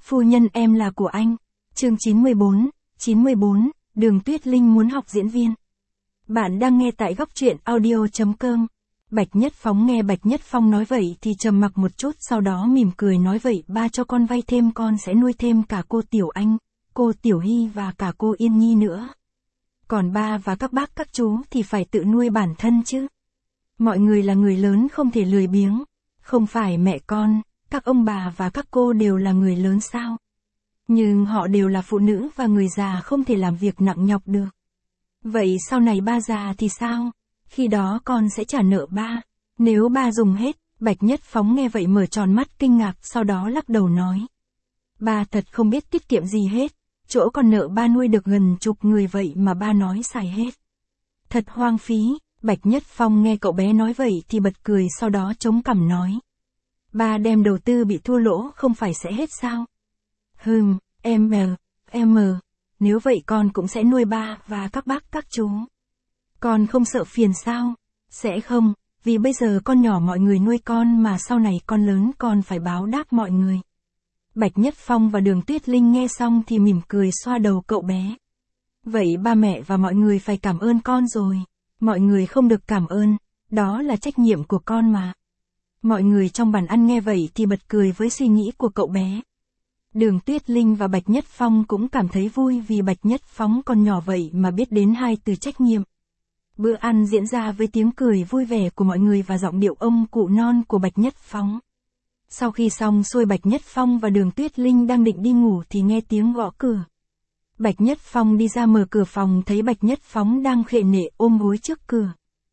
Phu nhân em là của anh. Chương 94, Đường Tuyết Linh muốn học diễn viên. Bạn đang nghe tại góc truyện audio.com. Bạch Nhất Phóng nghe Bạch Nhất Phong nói vậy thì trầm mặc một chút, sau đó mỉm cười nói vậy ba cho con vay thêm, con sẽ nuôi thêm cả cô Tiểu Anh, cô Tiểu Hy và cả cô Yên Nhi nữa. Còn ba và các bác các chú thì phải tự nuôi bản thân chứ. Mọi người là người lớn không thể lười biếng. Không phải mẹ con, các ông bà và các cô đều là người lớn sao? Nhưng họ đều là phụ nữ và người già không thể làm việc nặng nhọc được. Vậy sau này ba già thì sao? Khi đó con sẽ trả nợ ba. Nếu ba dùng hết, Bạch Nhất Phóng nghe vậy mở tròn mắt kinh ngạc, sau đó lắc đầu nói. Ba thật không biết tiết kiệm gì hết. Chỗ con nợ ba nuôi được gần chục người vậy mà ba nói xài hết. Thật hoang phí. Bạch Nhất Phong nghe cậu bé nói vậy thì bật cười, sau đó chống cằm nói. Ba đem đầu tư bị thua lỗ không phải sẽ hết sao? Em, nếu vậy con cũng sẽ nuôi ba và các bác các chú. Con không sợ phiền sao? Sẽ không, vì bây giờ con nhỏ mọi người nuôi con mà sau này con lớn con phải báo đáp mọi người. Bạch Nhất Phong và Đường Tuyết Linh nghe xong thì mỉm cười xoa đầu cậu bé. Vậy ba mẹ và mọi người phải cảm ơn con rồi. Mọi người không được cảm ơn, đó là trách nhiệm của con mà. Mọi người trong bàn ăn nghe vậy thì bật cười với suy nghĩ của cậu bé. Đường Tuyết Linh và Bạch Nhất Phong cũng cảm thấy vui vì Bạch Nhất Phóng còn nhỏ vậy mà biết đến hai từ trách nhiệm. Bữa ăn diễn ra với tiếng cười vui vẻ của mọi người và giọng điệu ông cụ non của Bạch Nhất Phóng. Sau khi xong xuôi, Bạch Nhất Phong và Đường Tuyết Linh đang định đi ngủ thì nghe tiếng gõ cửa. Bạch Nhất Phong đi ra mở cửa phòng thấy Bạch Nhất Phóng đang khệ nệ ôm gối trước cửa.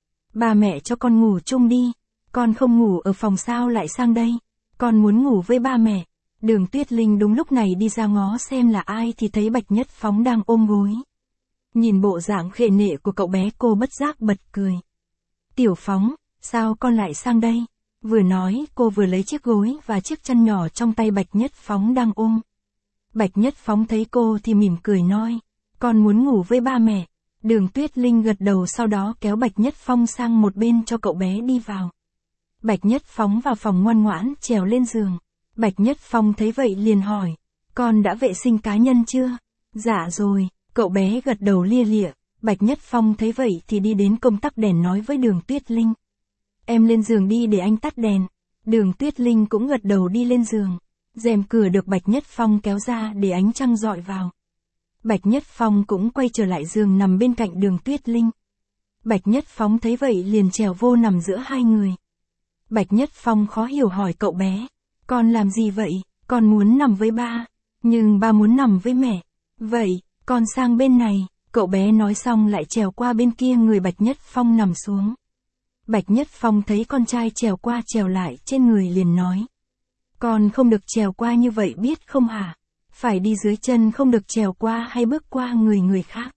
Ba mẹ cho con ngủ chung đi. Con không ngủ ở phòng sao lại sang đây? Con muốn ngủ với ba mẹ. Đường Tuyết Linh đúng lúc này đi ra ngó xem là ai thì thấy Bạch Nhất Phóng đang ôm gối. Nhìn bộ dạng khệ nệ của cậu bé, cô bất giác bật cười. Tiểu Phóng, sao con lại sang đây? Vừa nói cô vừa lấy chiếc gối và chiếc chăn nhỏ trong tay Bạch Nhất Phóng đang ôm. Bạch Nhất Phóng thấy cô thì mỉm cười nói. Con muốn ngủ với ba mẹ. Đường Tuyết Linh gật đầu, sau đó kéo Bạch Nhất Phong sang một bên cho cậu bé đi vào. Bạch Nhất Phóng vào phòng ngoan ngoãn trèo lên giường. Bạch Nhất Phong thấy vậy liền hỏi. Con đã vệ sinh cá nhân chưa? Dạ rồi, cậu bé gật đầu lia lịa. Bạch Nhất Phong thấy vậy thì đi đến công tắc đèn nói với Đường Tuyết Linh. Em lên giường đi để anh tắt đèn. Đường Tuyết Linh cũng gật đầu đi lên giường. Rèm cửa được Bạch Nhất Phong kéo ra để ánh trăng rọi vào. Bạch Nhất Phong cũng quay trở lại giường nằm bên cạnh Đường Tuyết Linh. Bạch Nhất Phóng thấy vậy liền trèo vô nằm giữa hai người. Bạch Nhất Phong khó hiểu hỏi cậu bé. Con làm gì vậy? Con muốn nằm với ba. Nhưng ba muốn nằm với mẹ. Vậy, con sang bên này. Cậu bé nói xong lại trèo qua bên kia người Bạch Nhất Phong nằm xuống. Bạch Nhất Phong thấy con trai trèo qua trèo lại trên người liền nói. Con không được trèo qua như vậy biết không hả? Phải đi dưới chân, không được trèo qua hay bước qua người khác.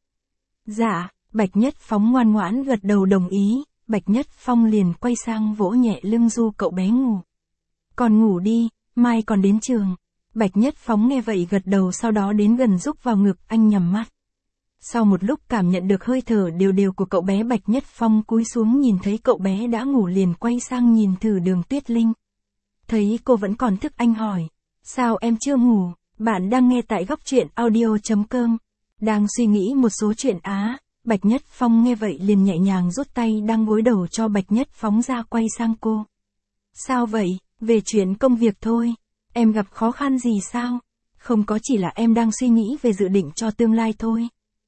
Dạ, Bạch Nhất Phóng ngoan ngoãn gật đầu đồng ý. Bạch Nhất Phong liền quay sang vỗ nhẹ lưng du cậu bé ngủ. Con ngủ đi, mai còn đến trường. Bạch Nhất Phóng nghe vậy gật đầu, sau đó đến gần rúc vào ngực anh nhắm mắt. Sau một lúc cảm nhận được hơi thở đều đều của cậu bé, Bạch Nhất Phong cúi xuống nhìn thấy cậu bé đã ngủ liền quay sang nhìn thử Đường Tuyết Linh. Thấy cô vẫn còn thức anh hỏi. Sao em chưa ngủ? Bạn đang nghe tại góc truyện audio.com. Đang suy nghĩ một số chuyện á. Bạch Nhất Phong nghe vậy liền nhẹ nhàng rút tay đang gối đầu cho Bạch Nhất Phóng ra, quay sang cô. Sao vậy? Về chuyện công việc thôi. Em gặp khó khăn gì sao? Không có, chỉ là em đang suy nghĩ về dự định cho tương lai thôi.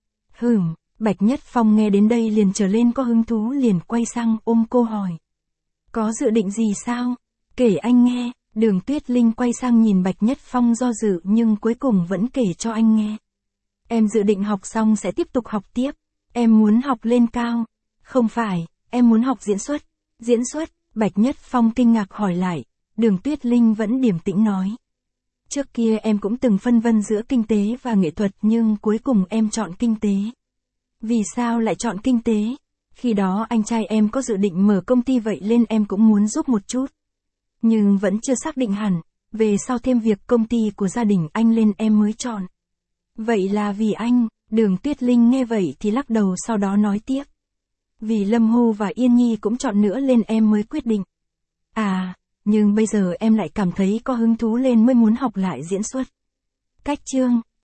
Bạch Nhất Phong nghe đến đây liền trở lên có hứng thú, liền quay sang ôm cô hỏi. Có dự định gì sao? Kể anh nghe. Đường Tuyết Linh quay sang nhìn Bạch Nhất Phong do dự nhưng cuối cùng vẫn kể cho anh nghe. Em dự định học xong sẽ tiếp tục học tiếp. Em muốn học lên cao. Không phải, em muốn học diễn xuất. Diễn xuất? Bạch Nhất Phong kinh ngạc hỏi lại. Đường Tuyết Linh vẫn điềm tĩnh nói. Trước kia em cũng từng phân vân giữa kinh tế và nghệ thuật nhưng cuối cùng em chọn kinh tế. Vì sao lại chọn kinh tế? Khi đó anh trai em có dự định mở công ty vậy nên em cũng muốn giúp một chút. Nhưng vẫn chưa xác định hẳn, về sau thêm việc công ty của gia đình anh lên em mới chọn. Vậy là vì anh? Đường Tuyết Linh nghe vậy thì lắc đầu, sau đó nói tiếp. Vì Lâm Hu và Yên Nhi cũng chọn nữa lên em mới quyết định. À, nhưng bây giờ em lại cảm thấy có hứng thú lên mới muốn học lại diễn xuất. Cách chương